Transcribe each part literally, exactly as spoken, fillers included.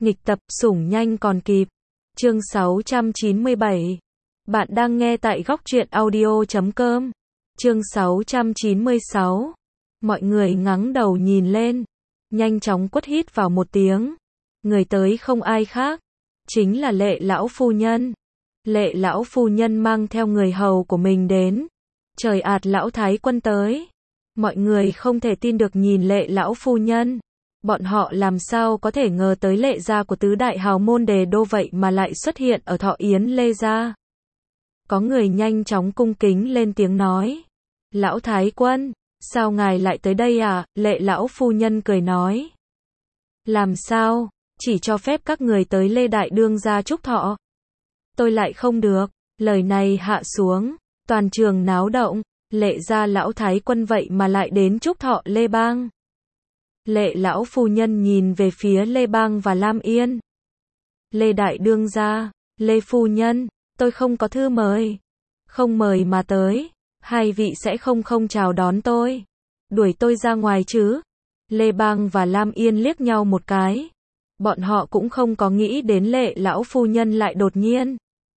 Nghịch tập, sủng nhanh còn kịp. Chương sáu trăm chín mươi bảy. Bạn đang nghe tại góc truyện audio chấm com. Chương sáu trăm chín mươi sáu. Mọi người ngẩng đầu nhìn lên, nhanh chóng quất hít vào một tiếng. Người tới không ai khác, chính là Lệ lão phu nhân. Lệ lão phu nhân mang theo người hầu của mình đến. Trời ạt, lão thái quân tới. Mọi người không thể tin được nhìn Lệ lão phu nhân. Bọn họ làm sao có thể ngờ tới Lệ gia của tứ đại hào môn Đề Đô vậy mà lại xuất hiện ở Thọ Yến Lê gia. Có người nhanh chóng cung kính lên tiếng nói: "Lão thái quân, sao ngài lại tới đây à?" Lệ lão phu nhân cười nói: "Làm sao, chỉ cho phép các người tới Lê đại đương gia chúc thọ. Tôi lại không được." Lời này hạ xuống, toàn trường náo động. Lệ gia lão thái quân vậy mà lại đến chúc thọ Lê Bang. Lệ lão phu nhân nhìn về phía Lê Bang và Lam Yên. "Lê đại đương gia, Lê phu nhân, tôi không có thư mời. Không mời mà tới, hai vị sẽ không không chào đón tôi, đuổi tôi ra ngoài chứ?" Lê Bang và Lam Yên liếc nhau một cái. Bọn họ cũng không có nghĩ đến Lệ lão phu nhân lại đột nhiên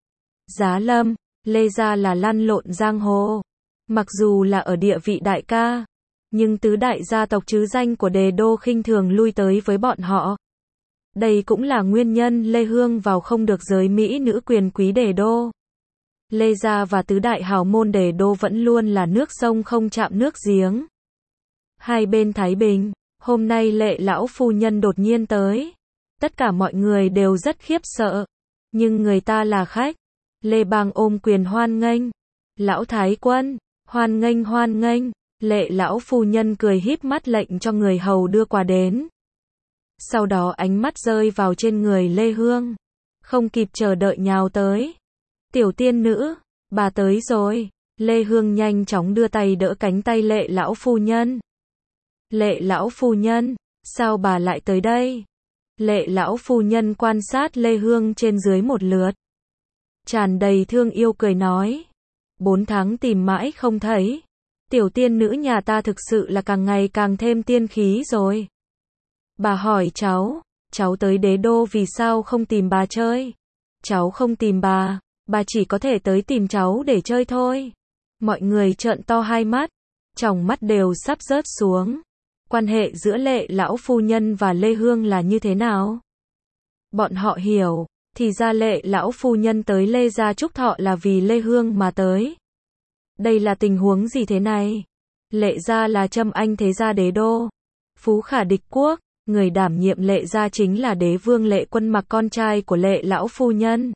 giá lâm. Lê gia là lăn lộn giang hồ, mặc dù là ở địa vị đại ca, nhưng tứ đại gia tộc chứ danh của Đề Đô khinh thường lui tới với bọn họ. Đây cũng là nguyên nhân Lê Hương vào không được giới mỹ nữ quyền quý Đề Đô. Lê gia và tứ đại hào môn Đề Đô vẫn luôn là nước sông không chạm nước giếng. Hai bên thái bình, hôm nay Lệ lão phu nhân đột nhiên tới. Tất cả mọi người đều rất khiếp sợ, nhưng người ta là khách. Lê Bang ôm quyền hoan nghênh. "Lão thái quân, hoan nghênh hoan nghênh." Lệ lão phu nhân cười híp mắt lệnh cho người hầu đưa quà đến. Sau đó ánh mắt rơi vào trên người Lê Hương, không kịp chờ đợi nhào tới. "Tiểu tiên nữ, bà tới rồi." Lê Hương nhanh chóng đưa tay đỡ cánh tay Lệ lão phu nhân. "Lệ lão phu nhân, sao bà lại tới đây?" Lệ lão phu nhân quan sát Lê Hương trên dưới một lượt, tràn đầy thương yêu cười nói: "Bốn tháng tìm mãi không thấy. Tiểu tiên nữ nhà ta thực sự là càng ngày càng thêm tiên khí rồi. Bà hỏi cháu, cháu tới Đế Đô vì sao không tìm bà chơi? Cháu không tìm bà, bà chỉ có thể tới tìm cháu để chơi thôi." Mọi người trợn to hai mắt, tròng mắt đều sắp rớt xuống. Quan hệ giữa Lệ lão phu nhân và Lê Hương là như thế nào? Bọn họ hiểu, thì ra Lệ lão phu nhân tới Lê gia chúc thọ là vì Lê Hương mà tới. Đây là tình huống gì thế này? Lệ gia là Trâm Anh thế gia Đế Đô, phú khả địch quốc, người đảm nhiệm Lệ gia chính là Đế vương Lệ Quân Mặc, con trai của Lệ lão phu nhân.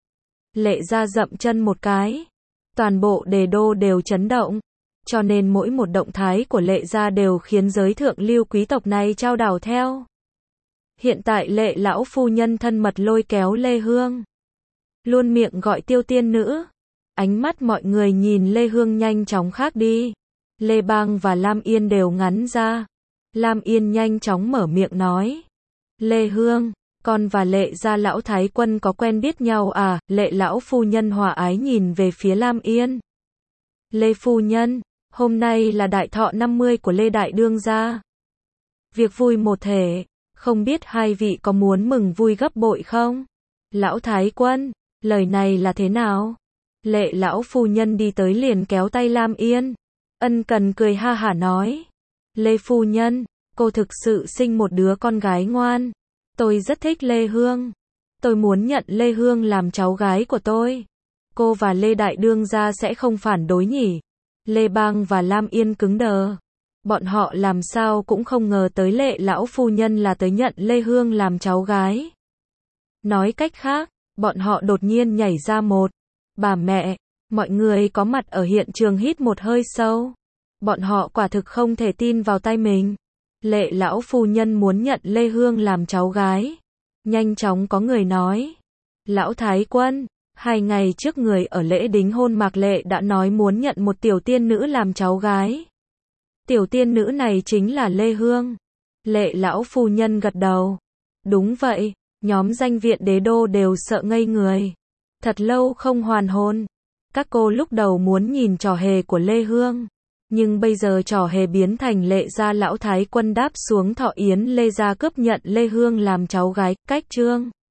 Lệ gia dậm chân một cái, toàn bộ Đề Đô đều chấn động, cho nên mỗi một động thái của Lệ gia đều khiến giới thượng lưu quý tộc này chao đảo theo. Hiện tại Lệ lão phu nhân thân mật lôi kéo Lê Hương, luôn miệng gọi tiêu tiên nữ. Ánh mắt mọi người nhìn Lê Hương nhanh chóng khác đi. Lê Bang và Lam Yên đều ngắn ra. Lam Yên nhanh chóng mở miệng nói: "Lê Hương, con và Lệ gia lão thái quân có quen biết nhau à?" Lệ lão phu nhân hòa ái nhìn về phía Lam Yên. "Lê phu nhân, hôm nay là đại thọ năm mươi của Lê đại đương gia. Việc vui một thể, không biết hai vị có muốn mừng vui gấp bội không?" "Lão thái quân, lời này là thế nào?" Lệ lão phu nhân đi tới liền kéo tay Lam Yên, ân cần cười ha hả nói: "Lê phu nhân, cô thực sự sinh một đứa con gái ngoan. Tôi rất thích Lê Hương. Tôi muốn nhận Lê Hương làm cháu gái của tôi. Cô và Lê đại đương gia sẽ không phản đối nhỉ?" Lê Bang và Lam Yên cứng đờ. Bọn họ làm sao cũng không ngờ tới Lệ lão phu nhân là tới nhận Lê Hương làm cháu gái. Nói cách khác, bọn họ đột nhiên nhảy ra một bà mẹ. Mọi người có mặt ở hiện trường hít một hơi sâu. Bọn họ quả thực không thể tin vào tai mình. Lệ lão phu nhân muốn nhận Lê Hương làm cháu gái. Nhanh chóng có người nói: "Lão thái quân, hai ngày trước người ở lễ đính hôn Mạc Lệ đã nói muốn nhận một tiểu tiên nữ làm cháu gái. Tiểu tiên nữ này chính là Lê Hương." Lệ lão phu nhân gật đầu. Đúng vậy, nhóm danh viện Đế Đô đều sợ ngây người. Thật lâu không hoàn hồn. Các cô lúc đầu muốn nhìn trò hề của Lê Hương, Nhưng bây giờ trò hề biến thành Lệ gia lão thái quân đáp xuống Thọ Yến Lê gia cướp nhận Lê Hương làm cháu gái, cách chương